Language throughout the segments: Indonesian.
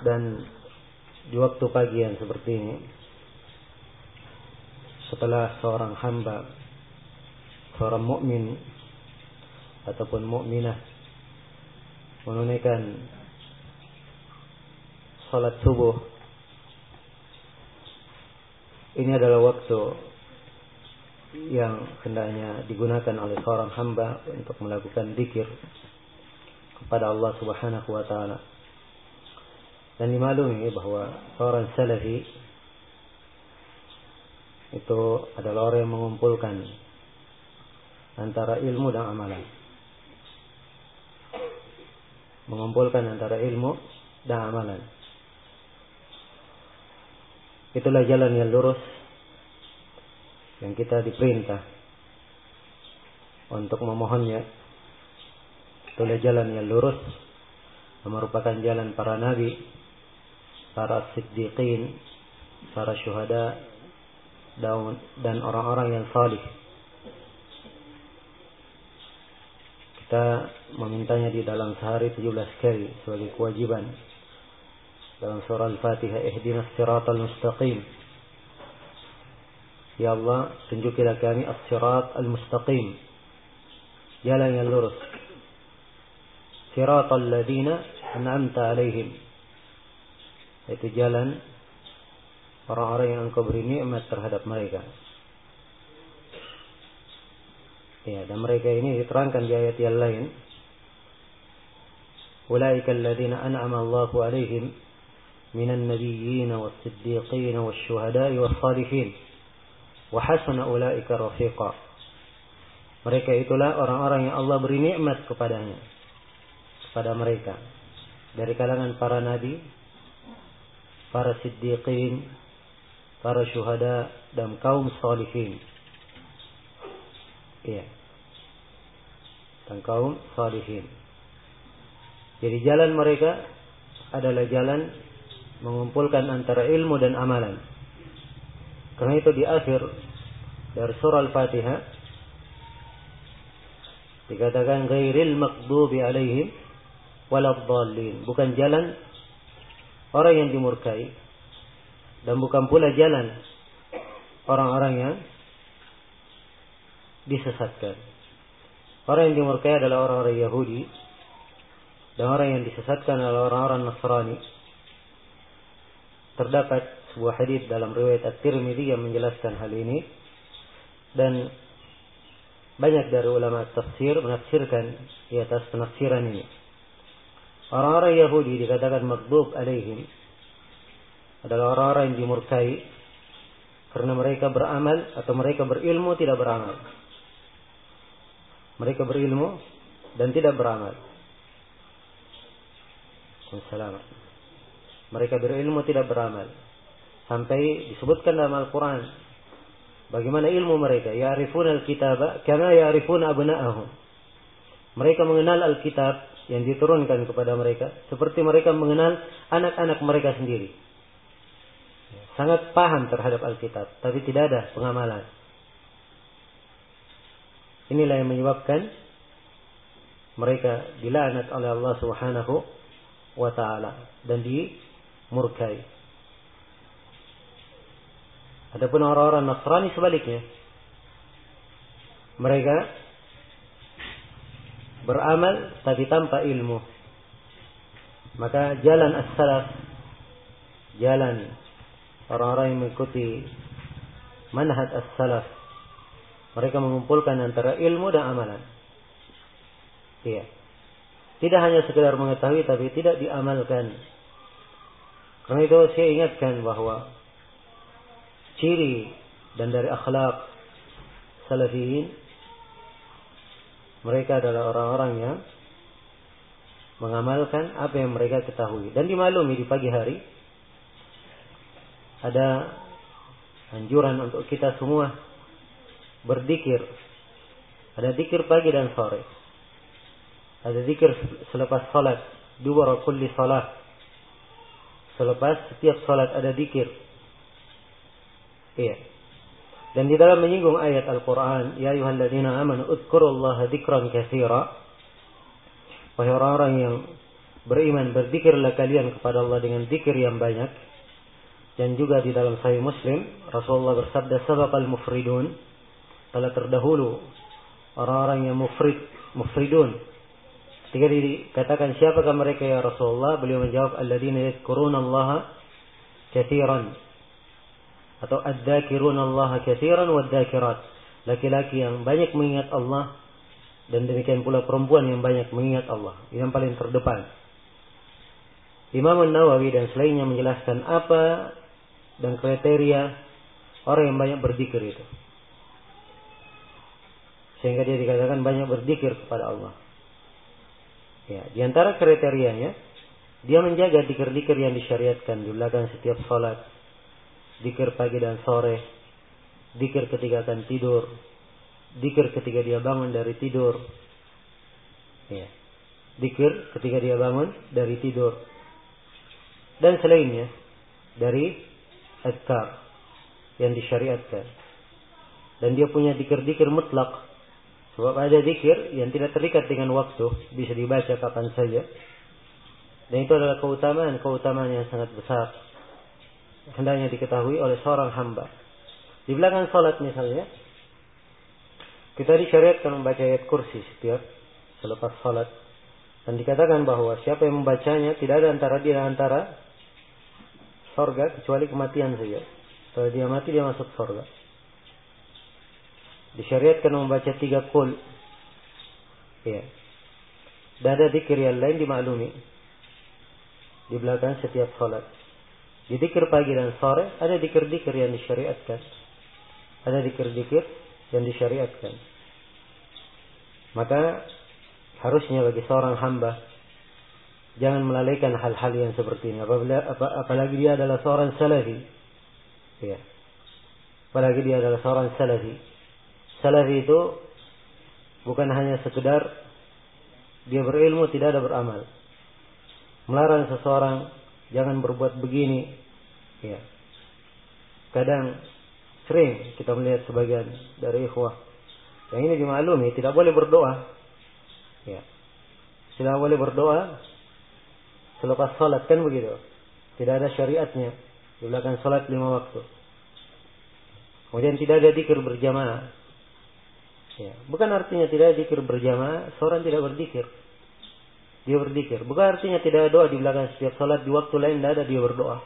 Dan di waktu pagi yang seperti ini, setelah seorang hamba, seorang mukmin ataupun mukminah menunaikan salat subuh, ini adalah waktu yang hendaknya digunakan oleh seorang hamba untuk melakukan zikir kepada Allah Subhanahu wa taala. Dan dimaklumi bahwa seorang salafi itu adalah orang yang mengumpulkan antara ilmu dan amalan. Mengumpulkan antara ilmu dan amalan. Itulah jalan yang lurus yang kita diperintah untuk memohonnya. Itulah jalan yang lurus yang merupakan jalan para nabi, para siddiqin, para syuhada dan orang-orang yang salih. Kita memintanya di dalam sehari 17 kali sebagai kewajiban. Dalam surah Al-Fatihah, ihdinas siratal mustaqim. Ya Allah, tunjukilah kami as-sirat al-mustaqim, jalan yang lurus. Siratal ladzina an'amta alaihim, itu jalan orang-orang yang Engkau beri nikmat terhadap mereka. Ya, dan mereka ini diterangkan di ayat yang lain. Ulaika alladzina an'ama Allahu alaihim minan nabiyyin was-siddiqin wasyuhada'i was-shalihin wa hasuna ulaika rafiqa. Mereka itulah orang-orang yang Allah beri nikmat kepada mereka dari kalangan para nabi, para siddiqin, para syuhada dan kaum salihin. Iya. Dan kaum salihin. Jadi jalan mereka adalah jalan mengumpulkan antara ilmu dan amalan. Karena itu di akhir dari surah Al-Fatihah dikatakan ghairil maghdubi alaihim waladdallin, bukan jalan orang yang dimurkai dan bukan pula jalan orang-orang yang disesatkan. Orang yang dimurkai adalah orang-orang Yahudi dan orang yang disesatkan adalah orang-orang Nasrani. Terdapat sebuah hadis dalam riwayat At-Tirmidzi yang menjelaskan hal ini, dan banyak dari ulama tafsir menafsirkan di atas penafsiran ini. Orang-orang Yahudi dikatakan maghdub alaihim adalah orang-orang yang dimurkai karena mereka beramal atau mereka berilmu tidak beramal. Mereka berilmu dan tidak beramal. Assalamualaikum. Mereka berilmu tidak beramal. Sampai disebutkan dalam Al-Quran bagaimana ilmu mereka. Ya'rifuna al-kitaba kama ya'rifuna abna'ahum. Mereka mengenal Alkitab yang diturunkan kepada mereka seperti mereka mengenal anak-anak mereka sendiri. Sangat paham terhadap Alkitab, tapi tidak ada pengamalan. Inilah yang menyebabkan mereka dilaknat oleh Allah Subhanahu wa ta'ala dan dimurkai. Adapun orang-orang Nasrani sebaliknya, mereka beramal tapi tanpa ilmu. Maka jalan as-salaf, jalan orang-orang yang mengikuti manhaj as-salaf, mereka mengumpulkan antara ilmu dan amalan. Iya. Tidak hanya sekedar mengetahui tapi tidak diamalkan. Karena itu saya ingatkan bahwa ciri dan dari akhlak salafiyin, mereka adalah orang-orang yang mengamalkan apa yang mereka ketahui. Dan dimaklumi di pagi hari ada anjuran untuk kita semua berzikir. Ada zikir pagi dan sore. Ada zikir selepas salat, dubur kulli salat. Selepas setiap salat ada zikir. Iya. Dan di dalam menyinggung ayat Al-Quran, ya ayyuhalladzina amanu udhkurullaha dzikran katsira. Wahai orang-orang yang beriman, berzikirlah kalian kepada Allah dengan zikir yang banyak. Dan juga di dalam Sahih Muslim, Rasulullah bersabda, sabaqal mufridun, telah terdahulu orang-orang yang mufridun. Ketika dikatakan siapakah mereka ya Rasulullah, beliau menjawab, alladzina yadhkuruna Allah katsiran, atau adzakiruna Allah katsiran wadzakirat, laki-laki yang banyak mengingat Allah, dan demikian pula perempuan yang banyak mengingat Allah. Yang paling terdepan. Imam An-Nawawi dan selainnya menjelaskan apa dan kriteria orang yang banyak berzikir itu, sehingga dia dikatakan banyak berzikir kepada Allah. Ya, di antara kriterianya, dia menjaga zikir-zikir yang disyariatkan, dilakukan setiap salat, zikir pagi dan sore, zikir ketika akan tidur, zikir ketika dia bangun dari tidur. Ya, zikir ketika dia bangun dari tidur. Dan selainnya dari azkar yang disyariatkan. Dan dia punya zikir-zikir mutlak. Sebab ada zikir yang tidak terikat dengan waktu, bisa dibaca kapan saja. Dan itu adalah keutamaan yang sangat besar, hendaknya diketahui oleh seorang hamba. Di belakang salat misalnya, kita disyariatkan membaca ayat kursi setiap selepas salat. Dan dikatakan bahwa siapa yang membacanya tidak ada antara dia dan antara surga kecuali kematian saja. Kalau dia mati, dia masuk surga. Disyariatkan membaca 3 qul. Ya. Dan ada zikir yang lain dimaklumi di belakang setiap salat. Di zikir pagi dan sore ada zikir-zikir yang disyariatkan. Ada zikir-zikir yang disyariatkan. Maka harusnya bagi seorang hamba jangan melalaikan hal-hal yang seperti ini. Apalagi dia adalah seorang salafi. Ya. Apalagi dia adalah seorang salafi. Salafi itu bukan hanya sekedar dia berilmu tidak ada beramal. Melarang seseorang jangan berbuat begini. Ya. Kadang sering kita melihat sebagian dari ikhwah yang ini dimaklumi tidak boleh berdoa. Ya. Tidak boleh berdoa selepas salat, kan begitu. Tidak ada syariatnya di belakang salat 5 waktu. Kemudian tidak ada zikir berjamaah. Ya, bukan artinya tidak ada zikir berjamaah seorang tidak berzikir. Dia berzikir. Bukan artinya tidak ada doa di belakang setiap salat, di waktu lain tidak ada dia berdoa.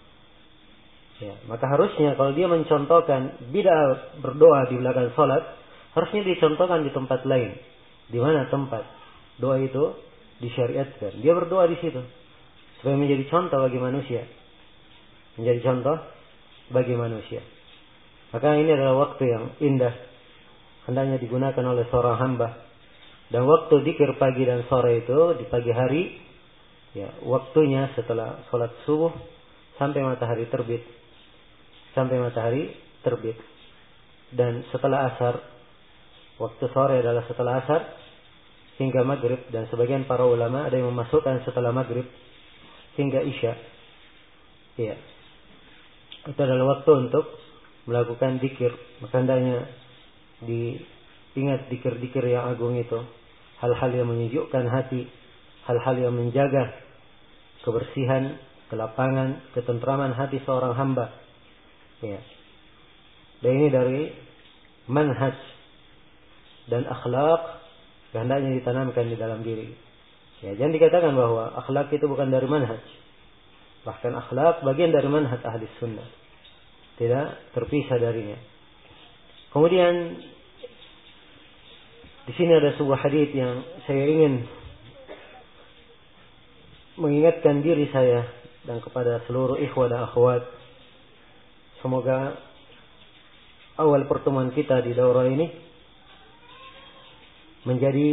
Ya, maka harusnya kalau dia mencontohkan bid'ah berdoa di belakang salat, harusnya dicontohkan di tempat lain. Di mana tempat doa itu disyariatkan. Dia berdoa di situ supaya menjadi contoh bagi manusia. Menjadi contoh bagi manusia. Maka ini adalah waktu yang indah, hendaknya digunakan oleh seorang hamba. Dan waktu zikir pagi dan sore itu di pagi hari, ya, waktunya setelah salat subuh sampai matahari terbit. Sampai matahari terbit. Dan setelah asar, waktu sore adalah setelah asar hingga maghrib. Dan sebagian para ulama ada yang memasukkan setelah maghrib hingga isya. Ya. Itu adalah waktu untuk melakukan zikir. Maka hendaknya diingat zikir-zikir yang agung itu. Hal-hal yang menyejukkan hati. Hal-hal yang menjaga kebersihan, kelapangan, ketentraman hati seorang hamba. Ya. Dan ini dari manhaj dan akhlak yang hendaknya ditanamkan di dalam diri. Ya, jangan dikatakan bahwa akhlak itu bukan dari manhaj. Bahkan akhlak bagian dari manhaj ahli sunnah. Tidak terpisah darinya. Kemudian di sini ada sebuah hadis yang saya ingin mengingatkan diri saya dan kepada seluruh ikhwah dan akhwat. Semoga awal pertemuan kita di daurah ini menjadi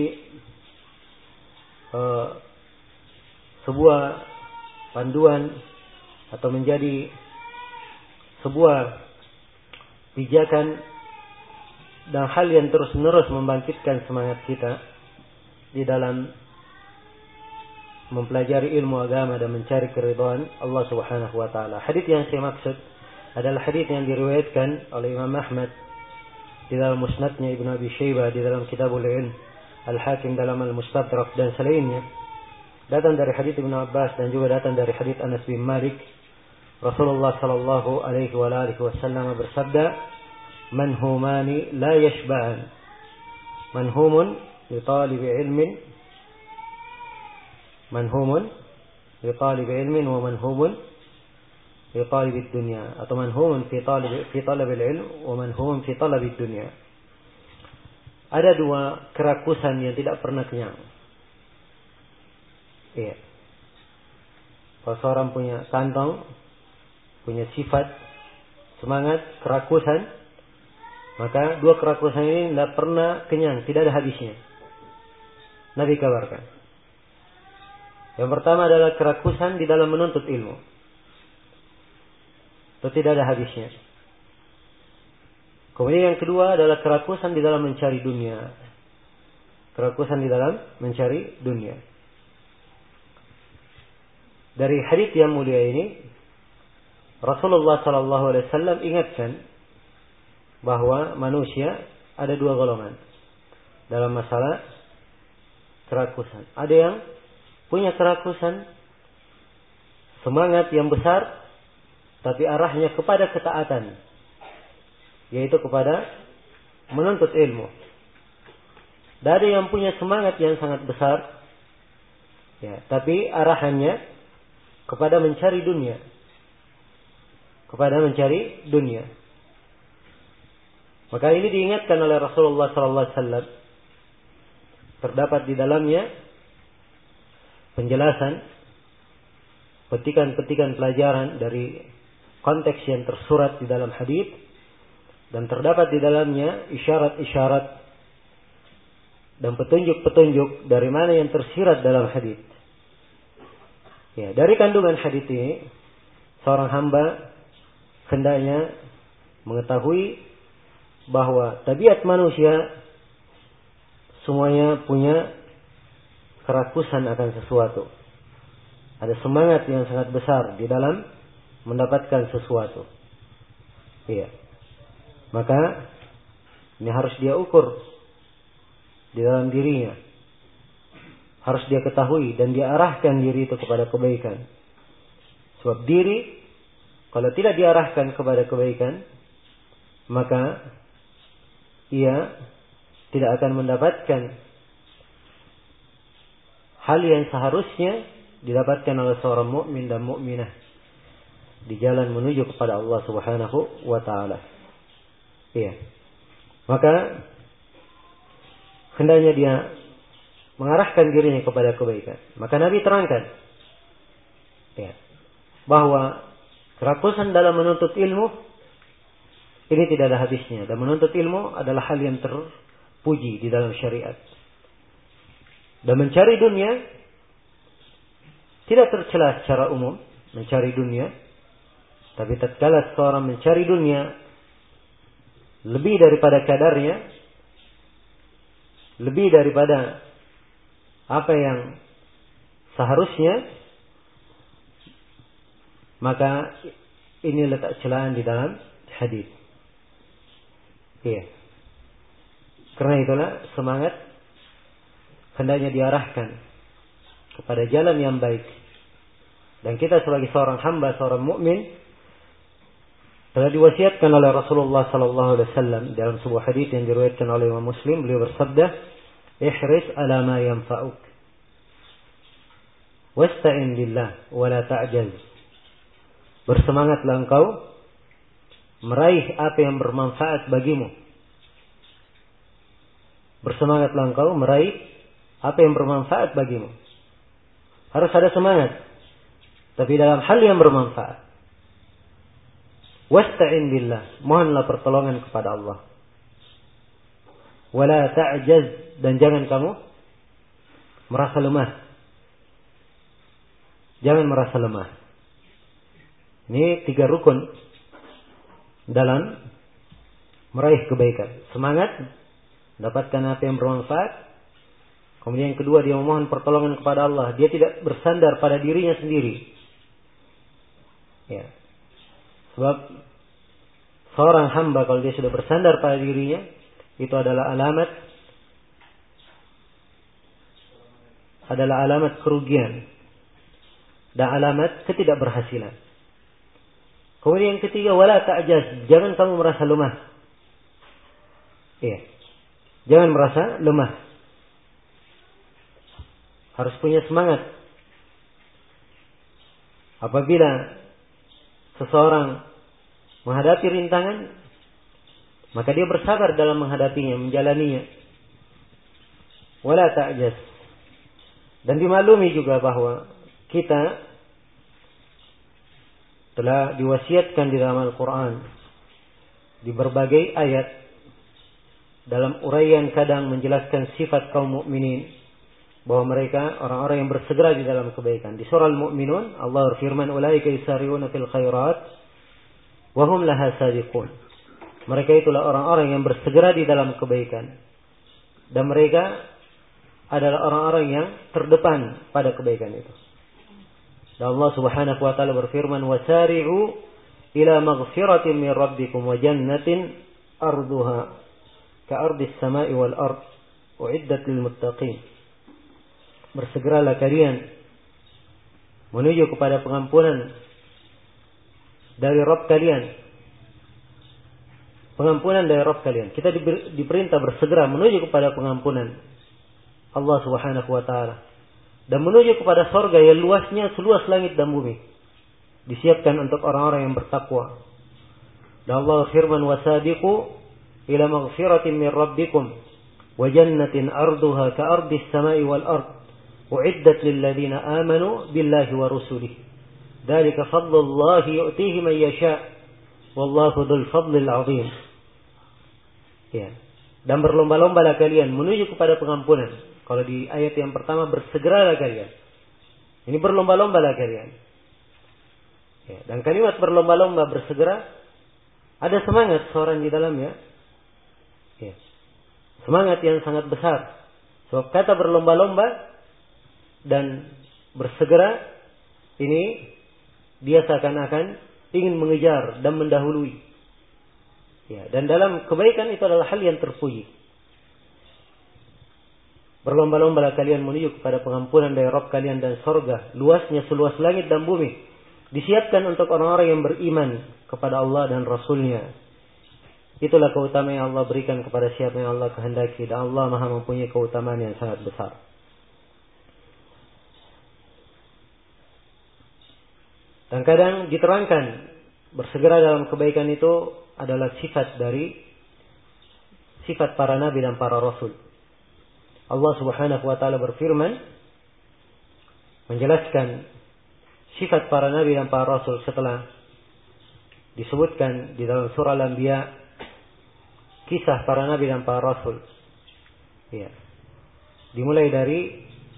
sebuah panduan atau menjadi sebuah pijakan dan hal yang terus-menerus membangkitkan semangat kita di dalam mempelajari ilmu agama dan mencari keridhaan Allah Subhanahu wa taala. Hadis yang saya maksud adalah hadis yang diriwayatkan oleh Imam Ahmad di dalam Musnadnya, Ibnu Abi Syaibah di dalam Kitabul Ilm, Al-Hakim dalam Al-Mustadrak dan selainnya, Datang dari hadits Ibnu Abbas dan juga datang dari hadits Anas bin Malik. Rasulullah sallallahu alaihi wasallam bersabda, "Manhumani la yashba'an. Manhumun li talibi ilmin, manhumun li talibi ilmin wa manhumun fi talibi dunya." Atau manhumun fi talabil ilm wa manhumun fi talabi dunya. Ada dua kerakusan yang tidak pernah kenyang. Iya. Kalau seorang punya kantong, punya sifat semangat, kerakusan, maka dua kerakusan ini tidak pernah kenyang, tidak ada habisnya. Nabi kabarkan. Yang pertama adalah kerakusan di dalam menuntut ilmu. Itu tidak ada habisnya. Kemudian yang kedua adalah kerakusan di dalam mencari dunia. Kerakusan di dalam mencari dunia. Dari hadits yang mulia ini, Rasulullah sallallahu alaihi wasallam ingatkan bahwa manusia ada dua golongan dalam masalah kerakusan. Ada yang punya kerakusan, semangat yang besar, tapi arahnya kepada ketaatan, yaitu kepada menuntut ilmu. Dan ada yang punya semangat yang sangat besar, ya, tapi arahannya kepada mencari dunia. Kepada mencari dunia. Maka ini diingatkan oleh Rasulullah SAW. Terdapat di dalamnya penjelasan, petikan-petikan pelajaran dari konteks yang tersurat di dalam hadits, dan terdapat di dalamnya isyarat-isyarat dan petunjuk-petunjuk dari mana yang tersirat dalam hadits. Ya, dari kandungan hadits ini, seorang hamba hendaknya mengetahui bahwa tabiat manusia semuanya punya kerakusan akan sesuatu. Ada semangat yang sangat besar di dalam mendapatkan sesuatu. Iya. Maka ini harus dia ukur di dalam dirinya. Harus dia ketahui dan dia arahkan diri itu kepada kebaikan. Sebab diri kalau tidak diarahkan kepada kebaikan, maka ia tidak akan mendapatkan hal yang seharusnya didapatkan oleh seorang mukmin dan mukminah di jalan menuju kepada Allah Subhanahu wa taala. Iya. Maka hendaknya dia mengarahkan dirinya kepada kebaikan. Maka Nabi terangkan, ya, bahwa kerakusan dalam menuntut ilmu ini tidak ada habisnya. Dan menuntut ilmu adalah hal yang terpuji di dalam syariat. Dan mencari dunia tidak tercela secara umum, mencari dunia. Tapi tatkala seorang mencari dunia lebih daripada kadarnya, lebih daripada apa yang seharusnya, maka ini letak celaan di dalam hadis. Iya. Karena itulah semangat hendaknya diarahkan kepada jalan yang baik. Dan kita sebagai seorang hamba, seorang mukmin, telah diwasiatkan oleh Rasulullah sallallahu alaihi wasallam dalam sebuah hadis yang diriwayatkan oleh Imam Muslim. Beliau bersabda, ihris ala ma yanfa'uk wasta'in billah wa la ta'jaz. Bersemangatlah engkau meraih apa yang bermanfaat bagimu. Bersemangatlah engkau meraih apa yang bermanfaat bagimu. Harus ada semangat, tapi dalam hal yang bermanfaat. Wasta'in billah, mohonlah pertolongan kepada Allah. Wa la ta'jaz, dan jangan kamu merasa lemah. Jangan merasa lemah. Ini 3 rukun dalam meraih kebaikan. Semangat, dapatkan apa yang bermanfaat. Kemudian yang kedua, dia memohon pertolongan kepada Allah. Dia tidak bersandar pada dirinya sendiri. Ya. Sebab seorang hamba kalau dia sudah bersandar pada dirinya, itu adalah alamat adalah alamat kerugian dan alamat ketidakberhasilan. Kemudian yang ketiga, wala ta'jaz, jangan kamu merasa lemah. Iya. Jangan merasa lemah. Harus punya semangat. Apabila seseorang menghadapi rintangan, maka dia bersabar dalam menghadapinya, menjalaninya. Wala ta'jaz. Dan dimaklumi juga bahwa kita telah diwasiatkan di dalam Al-Quran, di berbagai ayat, dalam uraian kadang menjelaskan sifat kaum mukminin, bahwa mereka orang-orang yang bersegera di dalam kebaikan. Di surah Al-Mu'minun, Allah berfirman, "Ulaika yusari'una fil khairat wa hum laha sabiqun." Mereka itulah orang-orang yang bersegera di dalam kebaikan, dan mereka adalah orang-orang yang terdepan pada kebaikan itu. Dan Allah Subhanahu wa taala berfirman, "Wasari'u ila maghfiratin min rabbikum wa jannatin arduha ka'ardis sama'i wal ard u'iddat lil muttaqin." Bersegeralah kalian menuju kepada pengampunan dari Rabb kalian. Pengampunan dari Rabb kalian. Kita diperintah bersegera menuju kepada pengampunan Allah Subhanahu wa taala dan menuju kepada surga yang luasnya seluas langit dan bumi. Disiapkan untuk orang-orang yang bertakwa. Dan Allah firman, "Wasabiqu ila maghfiratin min rabbikum wa jannatin arduha ka'ardis sama'i wal ard u'iddat lil ladzina amanu billahi wa rusulihi. Dzalika fadlullahi yu'tihi man yasha' wallahu dzul fadlil 'adzim." Ya. Dan berlomba-lombalah kalian menuju kepada pengampunan. Kalau di ayat yang pertama, bersegeralah kalian. Ini berlomba-lombalah kalian. Ya, dan kalimat berlomba-lomba, bersegera, ada semangat seorang di dalamnya. Ya. Semangat yang sangat besar. Sebab kata berlomba-lomba dan bersegera, ini dia seakan-akan ingin mengejar dan mendahului. Ya, dan dalam kebaikan itu adalah hal yang terpuji. Berlomba-lombalah kalian menuju kepada pengampunan dari Rabb kalian dan surga luasnya seluas langit dan bumi. Disiapkan untuk orang-orang yang beriman kepada Allah dan Rasulnya. Itulah keutamaan yang Allah berikan kepada siapa yang Allah kehendaki. Dan Allah Maha mempunyai keutamaan yang sangat besar. Dan kadang diterangkan bersegera dalam kebaikan itu adalah sifat dari sifat para nabi dan para rasul. Allah Subhanahu wa taala berfirman menjelaskan sifat para nabi dan para rasul setelah disebutkan di dalam surah Al-Anbiya kisah para nabi dan para rasul. Ya. Dimulai dari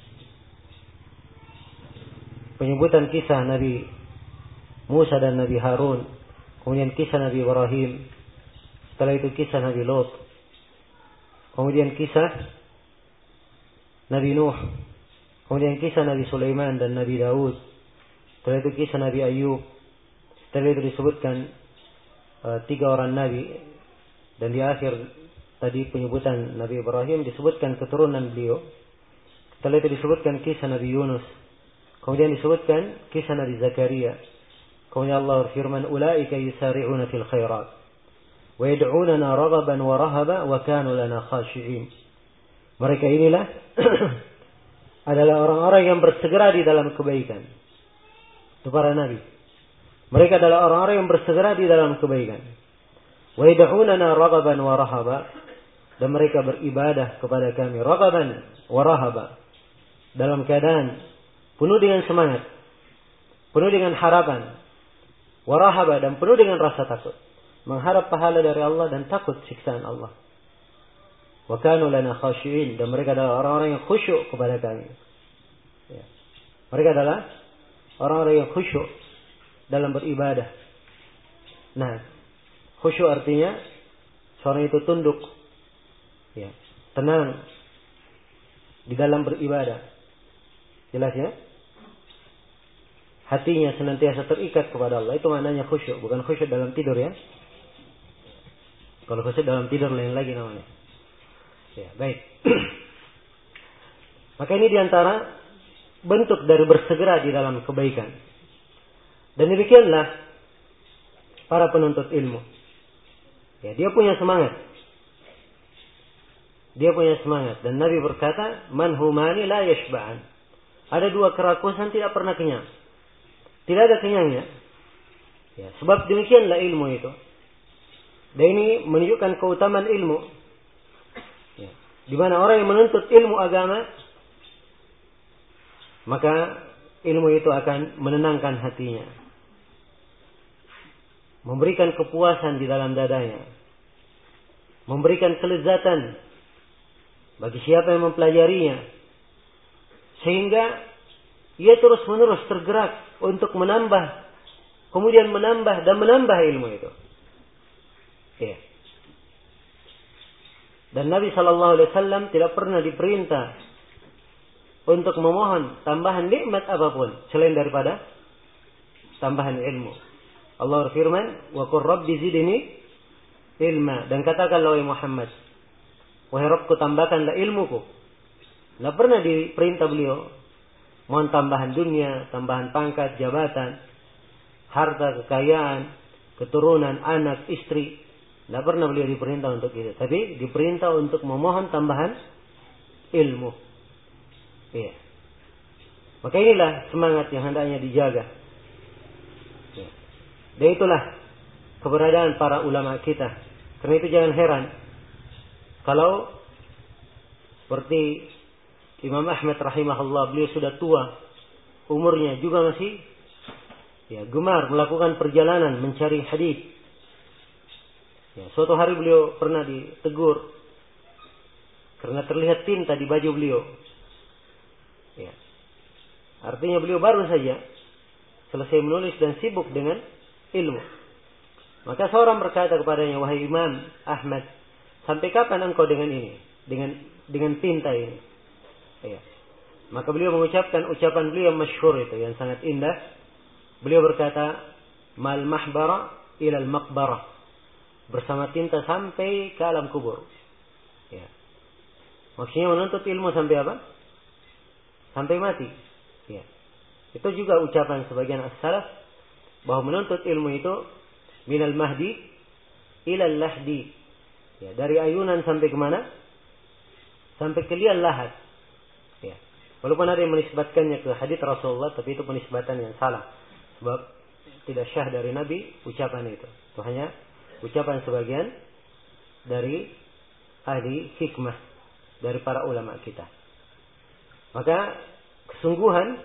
penyebutan kisah Nabi Musa dan Nabi Harun, kemudian kisah Nabi Ibrahim, setelah itu kisah Nabi Lot, kemudian kisah Nabi Nuh, kemudian kisah Nabi Sulaiman dan Nabi Daud, setelah itu kisah Nabi Ayub, setelah itu disebutkan 3 orang Nabi, dan di akhir tadi penyebutan Nabi Ibrahim disebutkan keturunan beliau, setelah itu disebutkan kisah Nabi Yunus, kemudian disebutkan kisah Nabi Zakaria, kemudian Allah berfirman, "Ulaika yusari'una fil khairat wa yad'unana raghaban wa rahaba wa kanu lana khashi'in." Mereka inilah adalah orang-orang yang bersegera di dalam kebaikan. Itu para nabi. Mereka adalah orang-orang yang bersegera di dalam kebaikan. Wa yad'unana raghaban wa rahaba, dan mereka beribadah kepada kami raghaban wa rahaba, dalam keadaan penuh dengan semangat, penuh dengan harapan, wa rahaba, dan penuh dengan rasa takut, mengharap pahala dari Allah dan takut siksaan Allah. Wa kanu lana khashi'in, dan mereka adalah orang-orang yang khusyuk kepada kami. Ya. Mereka adalah orang-orang yang khusyuk dalam beribadah. Nah, khusyuk artinya seorang itu tunduk, ya, tenang di dalam beribadah. Jelas ya? Hatinya senantiasa terikat kepada Allah. Itu maknanya khusyuk, bukan khusyuk dalam tidur ya. Kalau khusyuk dalam tidur lain lagi namanya. Ya, baik. Maka ini diantara bentuk dari bersegera di dalam kebaikan. Dan demikianlah para penuntut ilmu. Ya, dia punya semangat. Dia punya semangat. Dan Nabi berkata, man humani la yashba'an. Ada dua kerakusan tidak pernah kenyang. Tidak ada kenyangnya. Ya, sebab demikianlah ilmu itu. Dan ini menunjukkan keutamaan ilmu. Ya, di mana orang yang menuntut ilmu agama, maka ilmu itu akan menenangkan hatinya. Memberikan kepuasan di dalam dadanya. Memberikan kelezatan bagi siapa yang mempelajarinya. Sehingga ia terus-menerus tergerak untuk menambah, kemudian menambah dan menambah ilmu itu. Ya. Dan Nabi SAW tidak pernah diperintah untuk memohon tambahan nikmat apapun selain daripada tambahan ilmu. Allah berfirman, "Wa qur rabbi zidni ilma." Dan katakanlah wahai Muhammad, wahai Rabbku, tambahkanlah ilmuku. Tidak pernah diperintah beliau mohon tambahan dunia, tambahan pangkat, jabatan, harta, kekayaan, keturunan, anak, istri. Tidak pernah beliau diperintah untuk itu. Tapi diperintah untuk memohon tambahan ilmu. Iya. Maka inilah semangat yang hendaknya dijaga. Ya. Dan itulah keberadaan para ulama kita. Karena itu jangan heran kalau seperti Imam Ahmad rahimahullah, beliau sudah tua umurnya, juga masih gemar melakukan perjalanan mencari hadis. Ya, suatu hari beliau pernah ditegur karena terlihat tinta di baju beliau. Ya. Artinya beliau baru saja selesai menulis dan sibuk dengan ilmu. Maka seorang berkata kepadanya, wahai Imam Ahmad, sampai kapan engkau dengan ini? Dengan tinta ini? Ya. Maka beliau mengucapkan ucapan beliau yang masyhur itu, yang sangat indah. Beliau berkata, mal mahbara ilal maqbarah. Bersama tinta sampai ke alam kubur. Ya. Maksudnya menuntut ilmu sampai apa? Sampai mati. Ya. Itu juga ucapan sebagian as-salaf bahwa menuntut ilmu itu minal mahdi ilal lahdi. Ya, dari ayunan sampai ke mana? Sampai ke liang lahat. Ya. Walaupun ada yang menisbatkannya ke hadits Rasulullah, tapi itu penisbatan yang salah. Sebab tidak syah dari Nabi ucapan itu. Itu hanya ucapan sebagian dari ahli hikmah, dari para ulama kita. Maka kesungguhan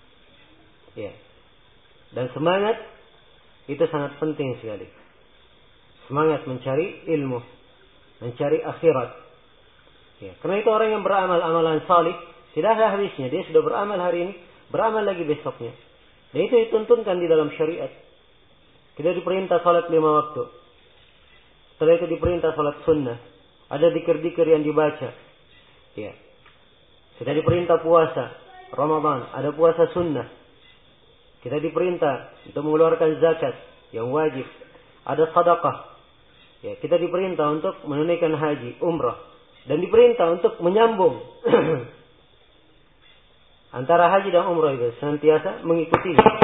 dan semangat itu sangat penting sekali. Semangat mencari ilmu, mencari akhirat. Ya, karena itu orang yang beramal amalan salih tidak ada habisnya. Dia sudah beramal hari ini, beramal lagi besoknya. Dan itu dituntunkan di dalam syariat. Kita diperintah salat 5 waktu. Setelah itu diperintah salat sunnah. Ada dzikir-dzikir yang dibaca. Ya. Kita diperintah puasa Ramadan, ada puasa sunnah. Kita diperintah untuk mengeluarkan zakat yang wajib. Ada sedekah. Ya, kita diperintah untuk menunaikan haji, umrah, dan diperintah untuk menyambung antara haji dan umrah itu senantiasa mengikuti. Ya.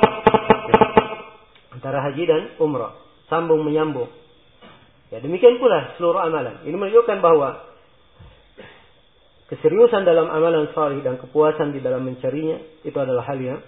Antara haji dan umrah, sambung menyambung. Ya, demikian pula seluruh amalan. Ini menunjukkan bahwa keseriusan dalam amalan salih dan kepuasan di dalam mencarinya itu adalah hal yang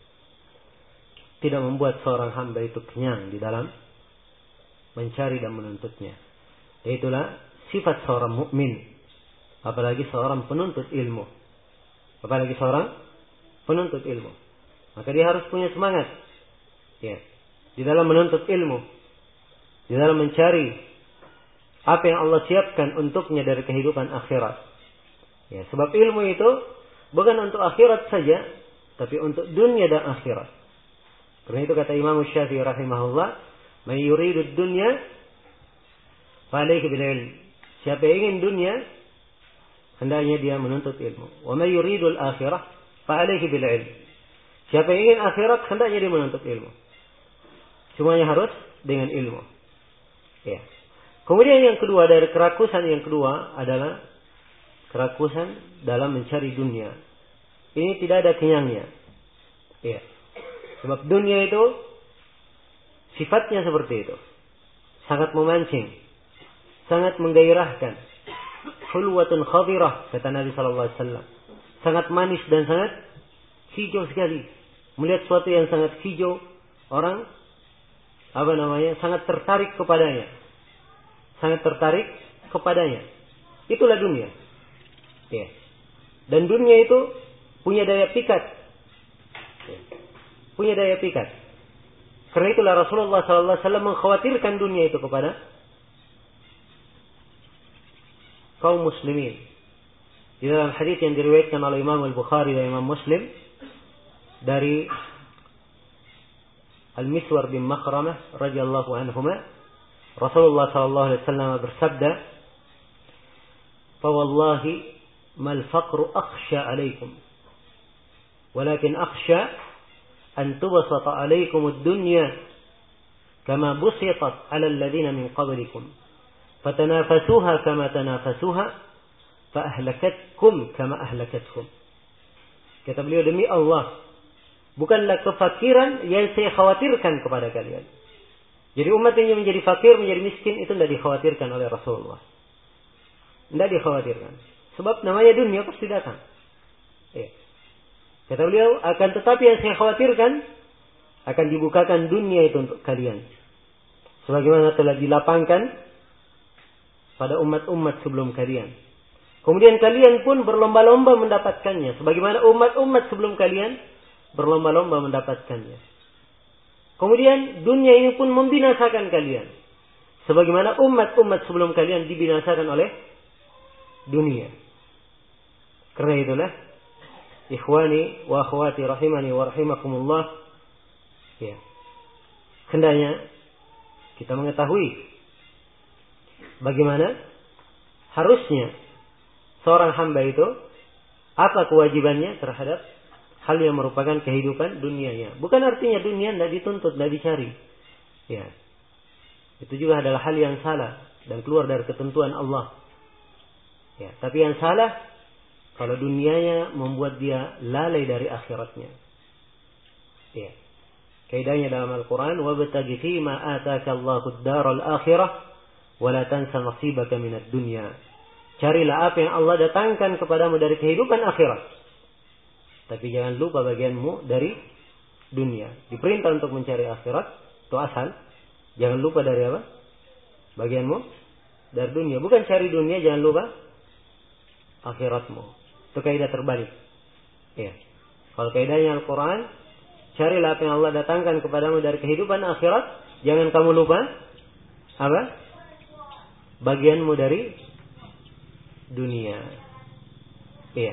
tidak membuat seorang hamba itu kenyang di dalam mencari dan menuntutnya. Itulah sifat seorang mukmin, apalagi seorang penuntut ilmu. Apalagi seorang penuntut ilmu. Maka dia harus punya semangat. Ya, di dalam menuntut ilmu, di dalam mencari apa yang Allah siapkan untuknya dari kehidupan akhirat. Ya, sebab ilmu itu bukan untuk akhirat saja, tapi untuk dunia dan akhirat. Karena itu kata Imam Syafi'i rahimahullah, "Man yuridud dunya falayhi bil ilm." Siapa yang ingin dunia, hendaknya dia menuntut ilmu. "Wa man yuridul akhirah falayhi bil ilm." Siapa yang ingin akhirat, hendaknya dia menuntut ilmu. Semuanya harus dengan ilmu. Ya. Kemudian yang kedua, dari kerakusan yang kedua adalah kerakusan dalam mencari dunia. ini tidak ada kenyangnya. Ya. Sebab dunia itu sifatnya seperti itu. Sangat memancing, sangat menggairahkan. Hulwatun khadirah, kata Nabi sallallahu alaihi wasallam. Sangat manis dan sangat hijau sekali. Melihat sesuatu yang sangat hijau, orang sangat tertarik kepadanya. Sangat tertarik kepadanya. Itulah dunia. Ya. Dan dunia itu punya daya pikat. Ya. Punya daya pikat. Karena itulah Rasulullah sallallahu alaihi wasallam mengkhawatirkan dunia itu kepada kaum muslimin. Di dalam hadis yang diriwayatkan oleh Imam Al-Bukhari dan Imam Muslim dari Al-Miswar bin Makhramah radhiyallahu anhuma, Rasulullah sallallahu alaihi wasallam bersabda, "Fa wallahi mal faqru akhsha 'alaikum, walakin akhsha an tubsata 'alaikum ad-dunya kama busitat 'ala alladhina min qablikum, fatanafasuha kama tanafasuha, fa ahlakatkum kama ahlakatkum." Kata beliau, demi Allah, bukanlah kefakiran yang saya khawatirkan kepada kalian. Jadi umat ini menjadi fakir, menjadi miskin, itu tidak dikhawatirkan oleh Rasulullah. Tidak dikhawatirkan. Sebab namanya dunia pasti datang. Ya. Kata beliau, akan tetapi yang saya khawatirkan, akan dibukakan dunia itu untuk kalian. Sebagaimana telah dilapangkan pada umat-umat sebelum kalian. Kemudian kalian pun berlomba-lomba mendapatkannya. Sebagaimana umat-umat sebelum kalian berlomba-lomba mendapatkannya. Kemudian dunia ini pun membinasakan kalian. Sebagaimana umat-umat sebelum kalian dibinasakan oleh dunia. Karena itulah, ikhwani wa akhwati rahimani wa rahimakumullah, ya, hendaknya kita mengetahui bagaimana harusnya seorang hamba itu, apa kewajibannya terhadap hal yang merupakan kehidupan dunianya. Bukan artinya dunia tidak dituntut, tidak dicari. Ya. Itu juga adalah hal yang salah dan keluar dari ketentuan Allah. Ya, tapi yang salah kalau dunianya membuat dia lalai dari akhiratnya. Ya. Kaidahnya dalam Al-Quran, وَابْتَغِ فِي مَا آتَاكَ اللَّهُ الدَّارَ الْآخِرَةَ وَلَا تَنْسَ نَصِيبَكَ مِنَ الدُّنْيَا. Carilah apa yang Allah datangkan kepadamu dari kehidupan akhirat. Tapi jangan lupa bagianmu dari dunia. Diperintah untuk mencari akhirat, itu asal. Jangan lupa dari apa? Bagianmu dari dunia. Bukan cari dunia, jangan lupa akhiratmu. Itu kaidah terbalik. Ya. Kalau kaidahnya Al-Quran, carilah apa yang Allah datangkan kepadamu dari kehidupan akhirat. Jangan kamu lupa apa? Bagianmu dari dunia. Iya.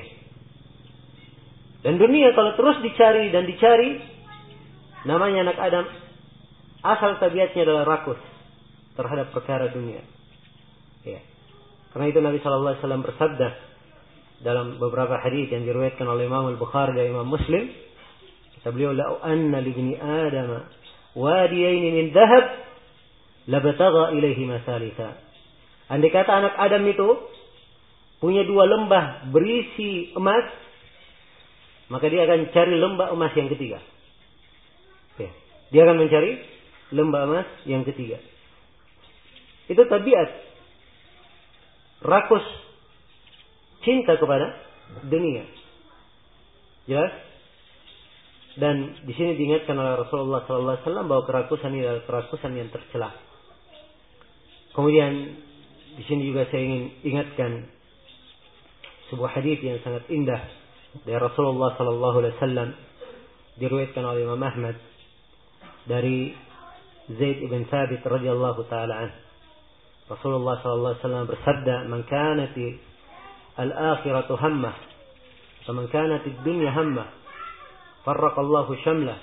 Dan dunia kalau terus dicari dan dicari, namanya anak Adam, asal tabiatnya adalah rakus terhadap perkara dunia. Iya. Karena itu Nabi sallallahu alaihi wasallam bersabda dalam beberapa hadis yang diriwayatkan oleh Imam Al-Bukhari dan Imam Muslim, kata beliau, "La anna li ibni Adam wadiyain min dhahab labtagha ilaihi masalika." Andai kata anak Adam itu punya dua lembah berisi emas, maka dia akan cari lembah emas yang ketiga. Ya. Dia akan mencari lembah emas yang ketiga. Itu tabiat rakus cinta kepada dunia. Jelas? Dan di sini diingatkan oleh Rasulullah sallallahu alaihi wasallam bahwa kerakusan ini adalah kerakusan yang tercela. Kemudian di sini juga saya ingin ingatkan sebuah hadis yang sangat indah dari Rasulullah sallallahu alaihi wasallam, diriwayatkan oleh Imam Ahmad dari Zaid ibn Thabit radhiyallahu taala anhu. Rasulullah sallallahu alaihi wasallam bersabda, "Man kanat al-akhiratu hammah, wa man kanat ad-dunya hammah, farraqa Allahu shamlah."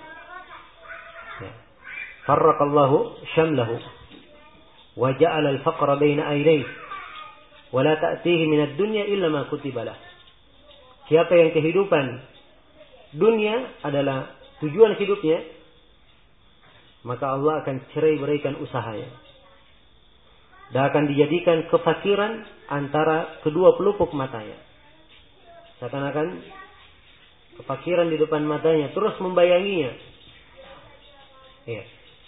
Farraqa Allahu shamlahu wa ja'ala al-faqra baina aynayhi wa la ta'tihi min ad-dunya illa ma kutiba lahu. Siapa yang kehidupan dunia adalah tujuan hidupnya, maka Allah akan cerai-beraikan usahanya. Dan akan dijadikan kefakiran antara kedua pelupuk matanya. Seakan-akan kefakiran di depan matanya, terus membayanginya. Ya.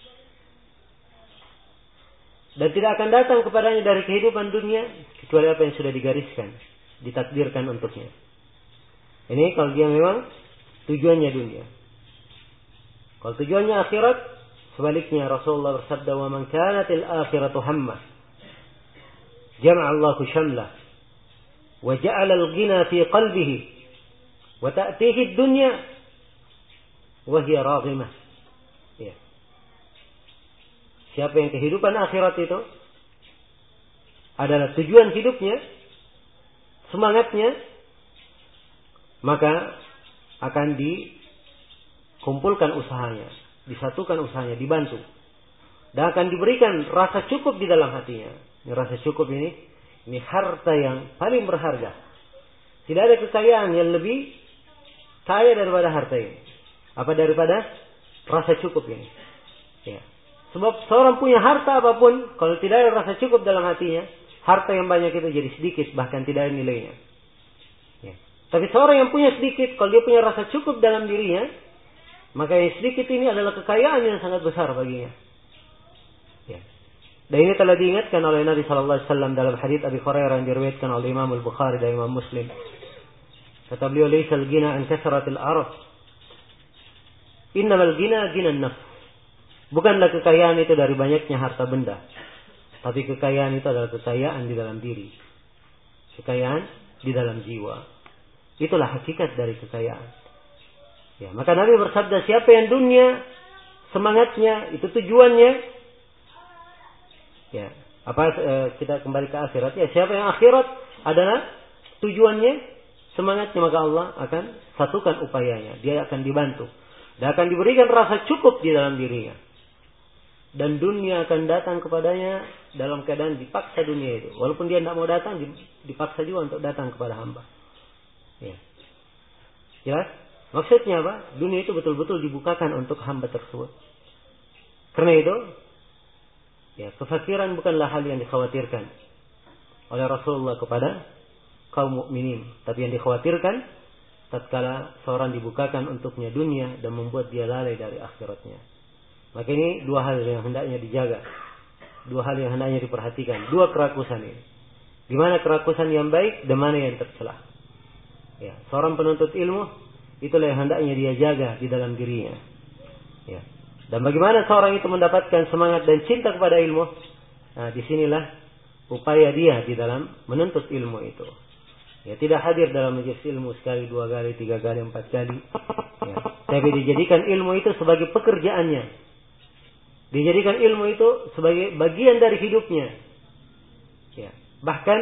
Dan tidak akan datang kepadanya dari kehidupan dunia kecuali apa yang sudah digariskan, ditakdirkan untuknya. Ini kalau dia memang tujuannya dunia. Kalau tujuannya akhirat, sebaliknya Rasulullah bersabda, "Wa man kanatil akhiratu hammah, jama'a Allahu shamlah, wa ja'ala al-ghina fi qalbihi, wa ta'tihi ad-dunya wa hiya raghimah." Ya. Siapa yang kehidupan akhirat itu adalah tujuan hidupnya, semangatnya, maka akan dikumpulkan usahanya, disatukan usahanya, dibantu. Dan akan diberikan rasa cukup di dalam hatinya. Ini rasa cukup ini harta yang paling berharga. Tidak ada kekayaan yang lebih kaya daripada harta ini. Apa daripada rasa cukup ini. Ya. Sebab seorang punya harta apapun, kalau tidak ada rasa cukup dalam hatinya, harta yang banyak itu jadi sedikit, bahkan tidak ada nilainya. Ya. Tapi seorang yang punya sedikit, kalau dia punya rasa cukup dalam dirinya, maka yang sedikit ini adalah kekayaan yang sangat besar baginya. Ya. Dan ini telah diingatkan oleh Nabi Sallallahu Alaihi Wasallam dalam hadits Abi Hurairah yang diriwayatkan oleh Imam Al-Bukhari dan Imam Muslim. Kata beliau, "Laisal ghina an kasratil arad, innamal ghina ghinan nafs." Bukanlah kekayaan itu dari banyaknya harta benda, tapi kekayaan itu adalah kekayaan di dalam diri, kekayaan di dalam jiwa. Itulah hakikat dari kekayaan. Ya, maka Nabi bersabda, siapa yang dunia semangatnya itu tujuannya, ya, kita kembali ke akhirat. Ya, siapa yang akhirat adalah tujuannya, semangatnya, maka Allah akan satukan upayanya. Dia akan dibantu dan akan diberikan rasa cukup di dalam dirinya. Dan dunia akan datang kepadanya dalam keadaan dipaksa dunia itu. Walaupun dia tidak mau datang, dipaksa juga untuk datang kepada hamba. Ya. Jelas? Maksudnya apa? Dunia itu betul-betul dibukakan untuk hamba tersebut. Karena itu, ya, kefakiran bukanlah hal yang dikhawatirkan oleh Rasulullah kepada kaum mukminin. Tapi yang dikhawatirkan, tatkala seorang dibukakan untuknya dunia dan membuat dia lalai dari akhiratnya. Maka ini dua hal yang hendaknya dijaga. Dua hal yang hendaknya diperhatikan. Dua kerakusan ini. Di mana kerakusan yang baik dan mana yang tercela. Ya, seorang penuntut ilmu, itulah yang hendaknya dia jaga di dalam dirinya. Ya. Dan bagaimana seorang itu mendapatkan semangat dan cinta kepada ilmu? Nah, disinilah upaya dia di dalam menuntut ilmu itu. Ya, tidak hadir dalam majelis ilmu sekali, dua kali, tiga kali, empat kali. Ya. Tapi dijadikan ilmu itu sebagai pekerjaannya. Dijadikan ilmu itu sebagai bagian dari hidupnya. Ya. Bahkan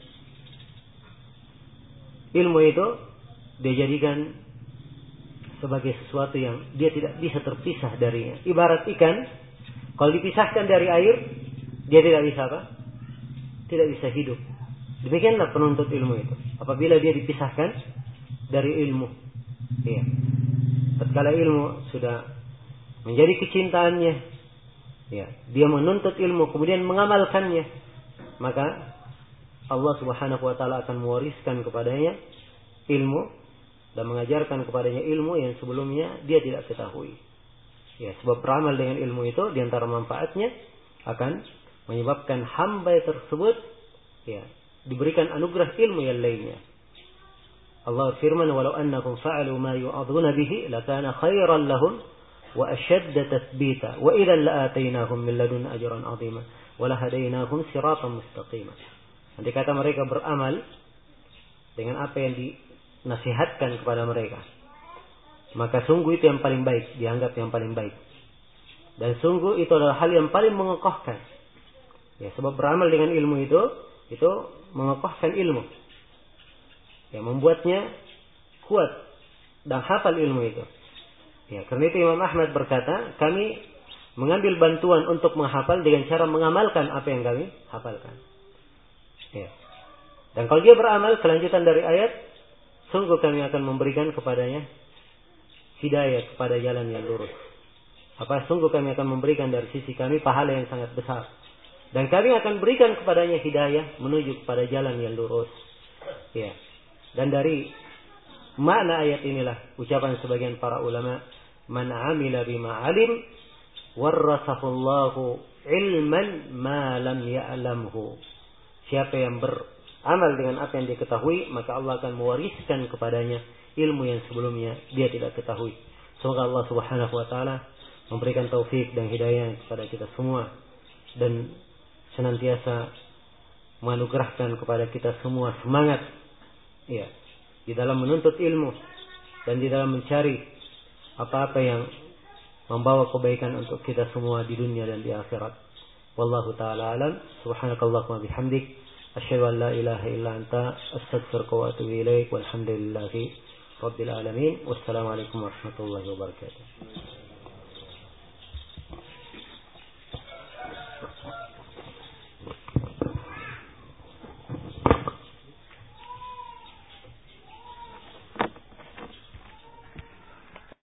ilmu itu dijadikan sebagai sesuatu yang dia tidak bisa terpisah darinya. Ibarat ikan, kalau dipisahkan dari air, dia tidak bisa apa? Tidak bisa hidup. Demikianlah penuntut ilmu itu. Apabila dia dipisahkan dari ilmu. Ya. Tatkala ilmu sudah menjadi kecintaannya, ya, dia menuntut ilmu kemudian mengamalkannya, maka Allah Subhanahu wa taala akan mewariskan kepadanya ilmu dan mengajarkan kepadanya ilmu yang sebelumnya dia tidak ketahui. Ya, sebab beramal dengan ilmu itu di antara manfaatnya akan menyebabkan hamba tersebut, ya, diberikan anugerah ilmu yang lainnya. Allah firman, "Walau annakum fa'alu ma yu'adhuna bihi lakana khairan lahum wa ashadda tathbita wa idzan la'atainahum min ladun ajran 'azima wa lahadainahum siratan mustaqima." Andai kata mereka beramal dengan apa yang dinasihatkan kepada mereka, maka sungguh itu yang paling baik, dianggap yang paling baik. Dan sungguh itu adalah hal yang paling mengokohkan. Ya, sebab beramal dengan ilmu itu mengokohkan ilmu. Ya, membuatnya kuat dan hafal ilmu itu. Ya, karena itu Imam Ahmad berkata, kami mengambil bantuan untuk menghafal dengan cara mengamalkan apa yang kami hafalkan. Ya. Dan kalau dia beramal, kelanjutan dari ayat, sungguh kami akan memberikan kepadanya hidayah kepada jalan yang lurus. Sungguh kami akan memberikan dari sisi kami pahala yang sangat besar. Dan kami akan berikan kepadanya hidayah menuju kepada jalan yang lurus. Ya. Dan dari Makna ayat inilah ucapan sebagian para ulama, man amila bima alim warasahullahu ilman ma lam ya'lamhu. Siapa yang beramal dengan apa yang dia ketahui, maka Allah akan mewariskan kepadanya ilmu yang sebelumnya dia tidak ketahui. Semoga Allah Subhanahu wa taala memberikan taufik dan hidayah kepada kita semua dan senantiasa menganugerahkan kepada kita semua semangat di dalam menuntut ilmu dan di dalam mencari apa-apa yang membawa kebaikan untuk kita semua di dunia dan di akhirat. Wallahu taala alam. Subhanakallahumma bihamdik asyhadu an la ilaha illa anta astaghfiruka wa atubu ilaik. Walhamdulillahi rabbil alamin. Wassalamualaikum warahmatullahi wabarakatuh.